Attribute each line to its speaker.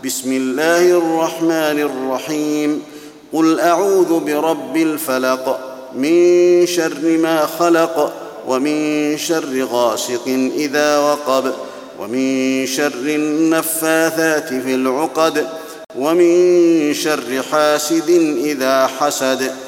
Speaker 1: بسم الله الرحمن الرحيم. قل أعوذ برب الفلق، من شر ما خلق، ومن شر غاسق إذا وقب، ومن شر النفاثات في العقد، ومن شر حاسد إذا حسد.